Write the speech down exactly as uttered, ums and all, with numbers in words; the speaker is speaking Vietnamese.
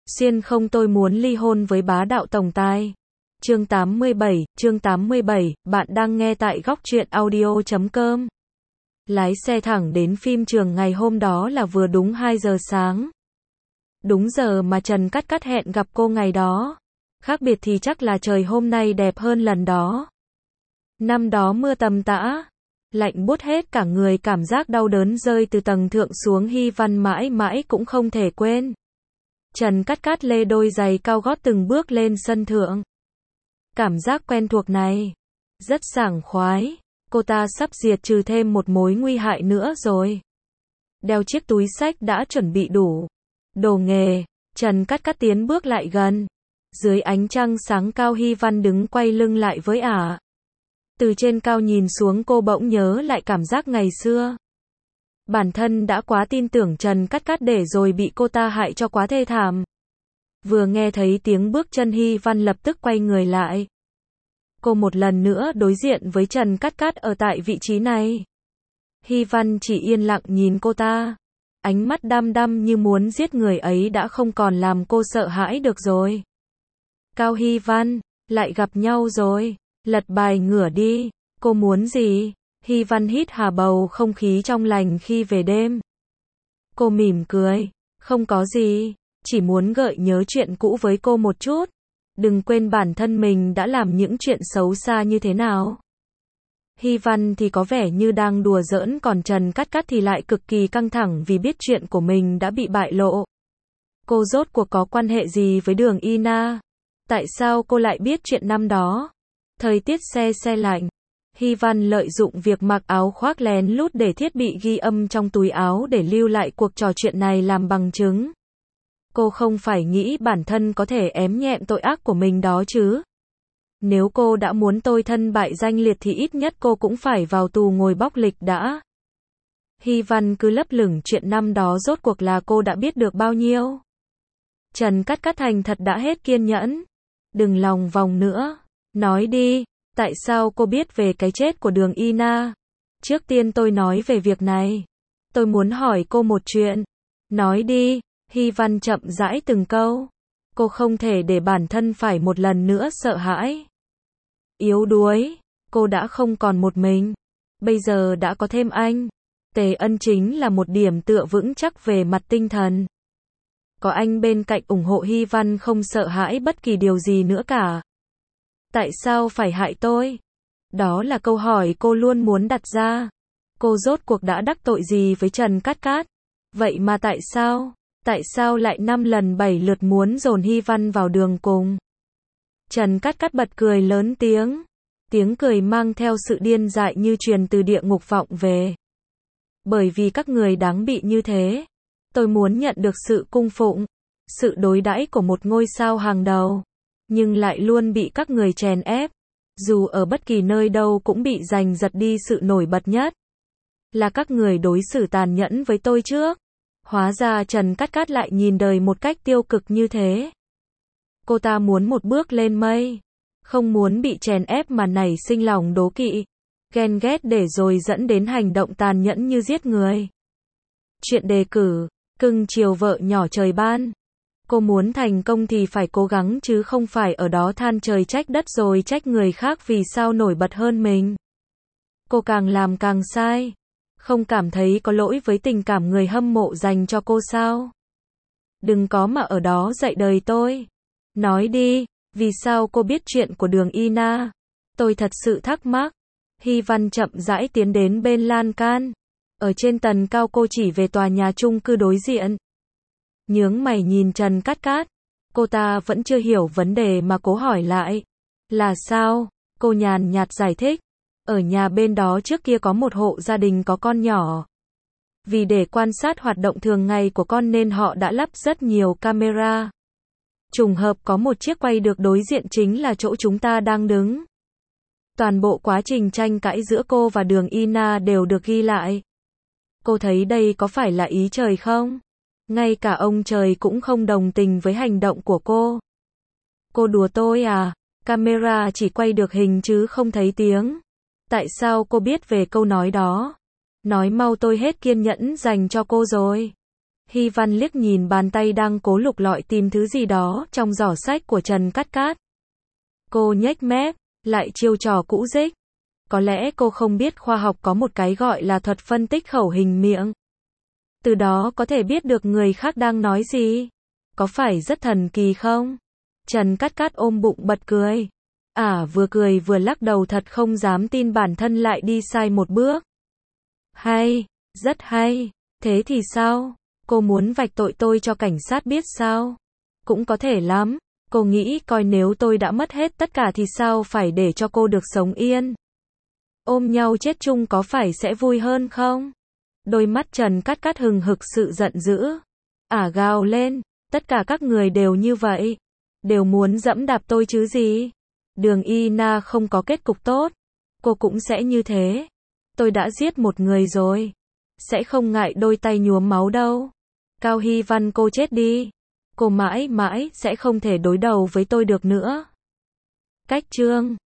Xuyên không tôi muốn ly hôn với bá đạo tổng tài. Chương tám mươi bảy, chương tám mươi bảy, bạn đang nghe tại góc truyện audio chấm com. Lái xe thẳng đến phim trường ngày hôm đó là vừa đúng hai giờ sáng. Đúng giờ mà Trần Cát Cát hẹn gặp cô ngày đó. Khác biệt thì chắc là trời hôm nay đẹp hơn lần đó. Năm đó mưa tầm tã, lạnh buốt hết cả người, cảm giác đau đớn rơi từ tầng thượng xuống Hy Văn mãi mãi cũng không thể quên. Trần Cát Cát lê đôi giày cao gót từng bước lên sân thượng. Cảm giác quen thuộc này, rất sảng khoái, cô ta sắp diệt trừ thêm một mối nguy hại nữa rồi. Đeo chiếc túi xách đã chuẩn bị đủ đồ nghề, Trần Cát Cát tiến bước lại gần. Dưới ánh trăng sáng cao Hy Văn đứng quay lưng lại với ả. Từ trên cao nhìn xuống cô bỗng nhớ lại cảm giác ngày xưa. Bản thân đã quá tin tưởng Trần Cát Cát để rồi bị cô ta hại cho quá thê thảm. Vừa nghe thấy tiếng bước chân Hy Văn lập tức quay người lại. Cô một lần nữa đối diện với Trần Cát Cát ở tại vị trí này. Hy Văn chỉ yên lặng nhìn cô ta. Ánh mắt đăm đăm như muốn giết người ấy đã không còn làm cô sợ hãi được rồi. Cao Hy Văn, lại gặp nhau rồi. Lật bài ngửa đi. Cô muốn gì? Hy Văn hít hà bầu không khí trong lành khi về đêm. Cô mỉm cười. Không có gì. Chỉ muốn gợi nhớ chuyện cũ với cô một chút. Đừng quên bản thân mình đã làm những chuyện xấu xa như thế nào. Hy Văn thì có vẻ như đang đùa giỡn, còn Trần Cát Cát thì lại cực kỳ căng thẳng vì biết chuyện của mình đã bị bại lộ. Cô rốt cuộc có quan hệ gì với Đường Y Na? Tại sao cô lại biết chuyện năm đó? Thời tiết se se lạnh. Hy Văn lợi dụng việc mặc áo khoác lén lút để thiết bị ghi âm trong túi áo để lưu lại cuộc trò chuyện này làm bằng chứng. Cô không phải nghĩ bản thân có thể ém nhẹm tội ác của mình đó chứ. Nếu cô đã muốn tôi thân bại danh liệt thì ít nhất cô cũng phải vào tù ngồi bóc lịch đã. Hy Văn cứ lấp lửng chuyện năm đó rốt cuộc là cô đã biết được bao nhiêu. Trần Cát Cát thành thật đã hết kiên nhẫn. Đừng lòng vòng nữa. Nói đi, tại sao cô biết về cái chết của Đường Y Na? Trước tiên tôi nói về việc này. Tôi muốn hỏi cô một chuyện. Nói đi. Hy Văn chậm rãi từng câu. Cô không thể để bản thân phải một lần nữa sợ hãi. Yếu đuối. Cô đã không còn một mình. Bây giờ đã có thêm anh. Tề Ân chính là một điểm tựa vững chắc về mặt tinh thần. Có anh bên cạnh ủng hộ Hy Văn không sợ hãi bất kỳ điều gì nữa cả. Tại sao phải hại tôi? Đó là câu hỏi cô luôn muốn đặt ra. Cô rốt cuộc đã đắc tội gì với Trần Cát Cát? Vậy mà tại sao? Tại sao lại năm lần bảy lượt muốn dồn Hy Văn vào đường cùng? Trần Cát Cát bật cười lớn tiếng. Tiếng cười mang theo sự điên dại như truyền từ địa ngục vọng về. Bởi vì các người đáng bị như thế. Tôi muốn nhận được sự cung phụng, sự đối đãi của một ngôi sao hàng đầu. Nhưng lại luôn bị các người chèn ép. Dù ở bất kỳ nơi đâu cũng bị giành giật đi sự nổi bật nhất. Là các người đối xử tàn nhẫn với tôi trước. Hóa ra Trần Cát Cát lại nhìn đời một cách tiêu cực như thế. Cô ta muốn một bước lên mây. Không muốn bị chèn ép mà nảy sinh lòng đố kỵ, ghen ghét để rồi dẫn đến hành động tàn nhẫn như giết người. Chuyện đề cử, cưng chiều vợ nhỏ trời ban. Cô muốn thành công thì phải cố gắng chứ không phải ở đó than trời trách đất rồi trách người khác vì sao nổi bật hơn mình. Cô càng làm càng sai. Không cảm thấy có lỗi với tình cảm người hâm mộ dành cho cô sao? Đừng có mà ở đó dạy đời tôi. Nói đi, vì sao cô biết chuyện của Đường Y Na? Tôi thật sự thắc mắc. Hy Văn chậm rãi tiến đến bên lan can. Ở trên tầng cao cô chỉ về tòa nhà chung cư đối diện. Nhướng mày nhìn Trần Cát Cát. Cô ta vẫn chưa hiểu vấn đề mà cố hỏi lại. Là sao? Cô nhàn nhạt giải thích. Ở nhà bên đó trước kia có một hộ gia đình có con nhỏ. Vì để quan sát hoạt động thường ngày của con nên họ đã lắp rất nhiều camera. Trùng hợp có một chiếc quay được đối diện chính là chỗ chúng ta đang đứng. Toàn bộ quá trình tranh cãi giữa cô và Đường Y Na đều được ghi lại. Cô thấy đây có phải là ý trời không? Ngay cả ông trời cũng không đồng tình với hành động của cô. Cô đùa tôi à? Camera chỉ quay được hình chứ không thấy tiếng. Tại sao cô biết về câu nói đó? Nói mau, tôi hết kiên nhẫn dành cho cô rồi. Hy Văn liếc nhìn bàn tay đang cố lục lọi tìm thứ gì đó trong giỏ sách của Trần Cát Cát. Cô nhếch mép, lại chiêu trò cũ dích. Có lẽ cô không biết khoa học có một cái gọi là thuật phân tích khẩu hình miệng. Từ đó có thể biết được người khác đang nói gì. Có phải rất thần kỳ không? Trần Cát Cát ôm bụng bật cười. À, vừa cười vừa lắc đầu, thật không dám tin bản thân lại đi sai một bước. Hay, rất hay. Thế thì sao? Cô muốn vạch tội tôi cho cảnh sát biết sao? Cũng có thể lắm. Cô nghĩ coi nếu tôi đã mất hết tất cả thì sao phải để cho cô được sống yên? Ôm nhau chết chung có phải sẽ vui hơn không? Đôi mắt Trần Cát Cát hừng hực sự giận dữ. Ả gào lên, tất cả các người đều như vậy. Đều muốn dẫm đạp tôi chứ gì? Đường Y Na không có kết cục tốt. Cô cũng sẽ như thế. Tôi đã giết một người rồi. Sẽ không ngại đôi tay nhuốm máu đâu. Cao Hy Văn, cô chết đi. Cô mãi mãi sẽ không thể đối đầu với tôi được nữa. Cách chương